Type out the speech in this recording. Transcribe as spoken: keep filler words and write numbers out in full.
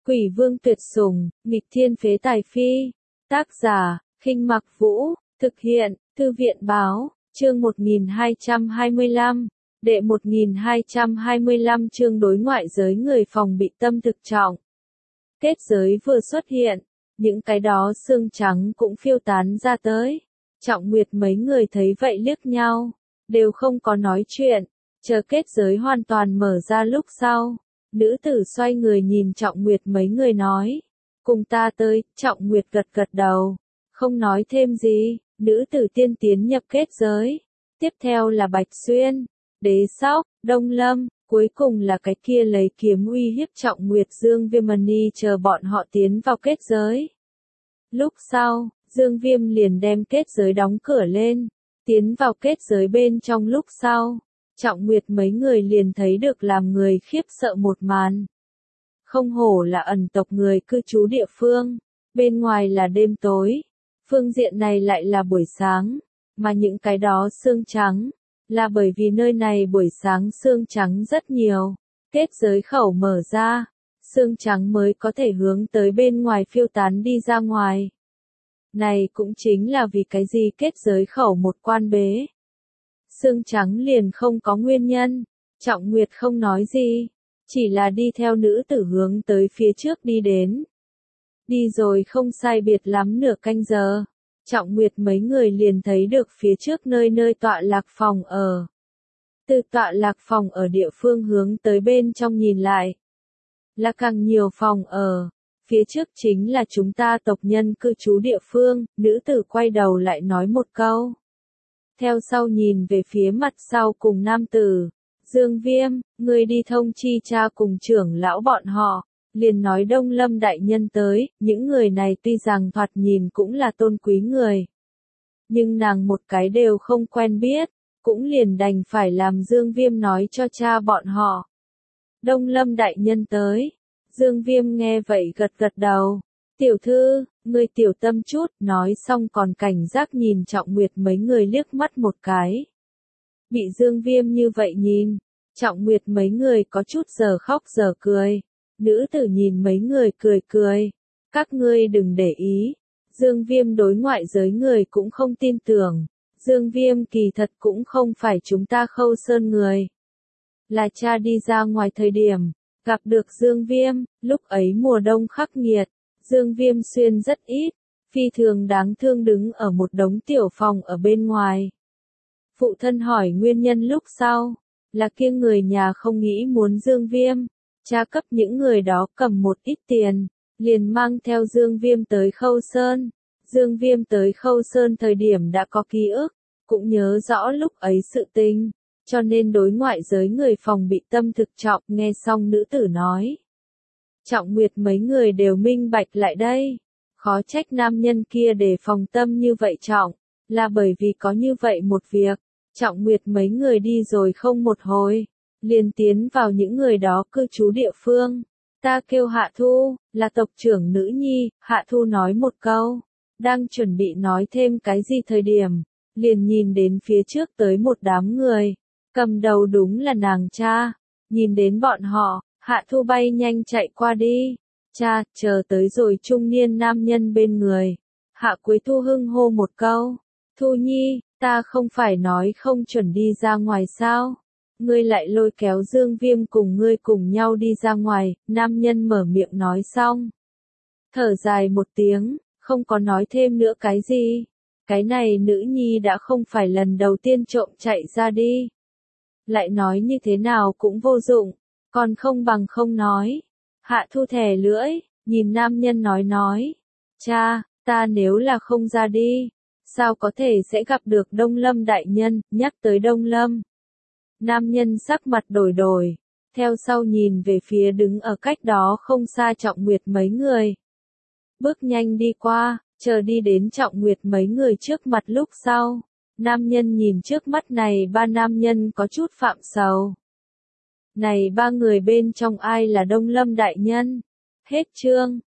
Quỷ vương tuyệt sủng, nghịch thiên phế tài phi. Tác giả, Khinh Mặc Vũ, thực hiện, Thư viện báo, chương một nghìn hai trăm hai mươi lăm, đệ một nghìn hai trăm hai mươi lăm chương đối ngoại giới người phòng bị tâm thực trọng. Kết giới vừa xuất hiện, những cái đó xương trắng cũng phiêu tán ra tới. Trọng Nguyệt mấy người thấy vậy liếc nhau, đều không có nói chuyện, chờ kết giới hoàn toàn mở ra lúc sau. Nữ tử xoay người nhìn Trọng Nguyệt mấy người nói, cùng ta tới. Trọng Nguyệt gật gật đầu, không nói thêm gì. Nữ tử tiên tiến nhập kết giới, tiếp theo là Bạch Xuyên, Đế Sóc, Đông Lâm, cuối cùng là cái kia lấy kiếm uy hiếp Trọng Nguyệt Dương Viêm Mani chờ bọn họ tiến vào kết giới. Lúc sau, Dương Viêm liền đem kết giới đóng cửa lên, tiến vào kết giới bên trong lúc sau. Trọng Nguyệt mấy người liền thấy được làm người khiếp sợ một màn. Không hổ là ẩn tộc người cư trú địa phương, bên ngoài là đêm tối, phương diện này lại là buổi sáng, mà những cái đó xương trắng, là bởi vì nơi này buổi sáng xương trắng rất nhiều, kết giới khẩu mở ra, xương trắng mới có thể hướng tới bên ngoài phiêu tán đi ra ngoài. Này cũng chính là vì cái gì kết giới khẩu một quan bế. Xương trắng liền không có nguyên nhân. Trọng Nguyệt không nói gì, chỉ là đi theo nữ tử hướng tới phía trước đi đến. Đi rồi không sai biệt lắm nửa canh giờ, Trọng Nguyệt mấy người liền thấy được phía trước nơi nơi tọa lạc phòng ở. Từ tọa lạc phòng ở địa phương hướng tới bên trong nhìn lại, là càng nhiều phòng ở. Phía trước chính là chúng ta tộc nhân cư trú địa phương. Nữ tử quay đầu lại nói một câu. Theo sau nhìn về phía mặt sau cùng nam tử, Dương Viêm, người đi thông chi cha cùng trưởng lão bọn họ, liền nói Đông Lâm đại nhân tới. Những người này tuy rằng thoạt nhìn cũng là tôn quý người, nhưng nàng một cái đều không quen biết, cũng liền đành phải làm Dương Viêm nói cho cha bọn họ. Đông Lâm đại nhân tới. Dương Viêm nghe vậy gật gật đầu. Tiểu thư, ngươi tiểu tâm chút, nói xong còn cảnh giác nhìn Trọng Nguyệt mấy người liếc mắt một cái. Bị Dương Viêm như vậy nhìn, Trọng Nguyệt mấy người có chút giờ khóc giờ cười. Nữ tử nhìn mấy người cười cười. Các ngươi đừng để ý. Dương Viêm đối ngoại giới người cũng không tin tưởng. Dương Viêm kỳ thật cũng không phải chúng ta Khâu Sơn người. Là cha đi ra ngoài thời điểm, gặp được Dương Viêm, lúc ấy mùa đông khắc nghiệt. Dương Viêm xuyên rất ít, phi thường đáng thương đứng ở một đống tiểu phòng ở bên ngoài. Phụ thân hỏi nguyên nhân lúc sau, là kia người nhà không nghĩ muốn Dương Viêm, cha cấp những người đó cầm một ít tiền, liền mang theo Dương Viêm tới Khâu Sơn. Dương Viêm tới Khâu Sơn thời điểm đã có ký ức, cũng nhớ rõ lúc ấy sự tình, cho nên đối ngoại giới người phòng bị tâm thực trọng. Nghe xong nữ tử nói, Trọng Nguyệt mấy người đều minh bạch lại đây. Khó trách nam nhân kia để phòng tâm như vậy trọng, là bởi vì có như vậy một việc. Trọng Nguyệt mấy người đi rồi không một hồi, liền tiến vào những người đó cư trú địa phương. Ta kêu Hạ Thu, là tộc trưởng nữ nhi. Hạ Thu nói một câu, đang chuẩn bị nói thêm cái gì thời điểm, liền nhìn đến phía trước tới một đám người, cầm đầu đúng là nàng cha. Nhìn đến bọn họ, Hạ Thu bay nhanh chạy qua đi. Cha, chờ tới rồi trung niên nam nhân bên người. Hạ Quế Thu hưng hô một câu. Thu Nhi, ta không phải nói không chuẩn đi ra ngoài sao? Ngươi lại lôi kéo Dương Viêm cùng ngươi cùng nhau đi ra ngoài. Nam nhân mở miệng nói xong, thở dài một tiếng, không có nói thêm nữa cái gì. Cái này nữ nhi đã không phải lần đầu tiên trộm chạy ra đi. Lại nói như thế nào cũng vô dụng, còn không bằng không nói. Hạ Thu thè lưỡi, nhìn nam nhân nói nói. Cha, ta nếu là không ra đi, sao có thể sẽ gặp được Đông Lâm đại nhân. Nhắc tới Đông Lâm, nam nhân sắc mặt đổi đổi, theo sau nhìn về phía đứng ở cách đó không xa Trọng Nguyệt mấy người. Bước nhanh đi qua, chờ đi đến Trọng Nguyệt mấy người trước mặt lúc sau. Nam nhân nhìn trước mắt này ba nam nhân có chút phạm sầu. Này ba người bên trong ai là Đông Lâm đại nhân? Hết chương.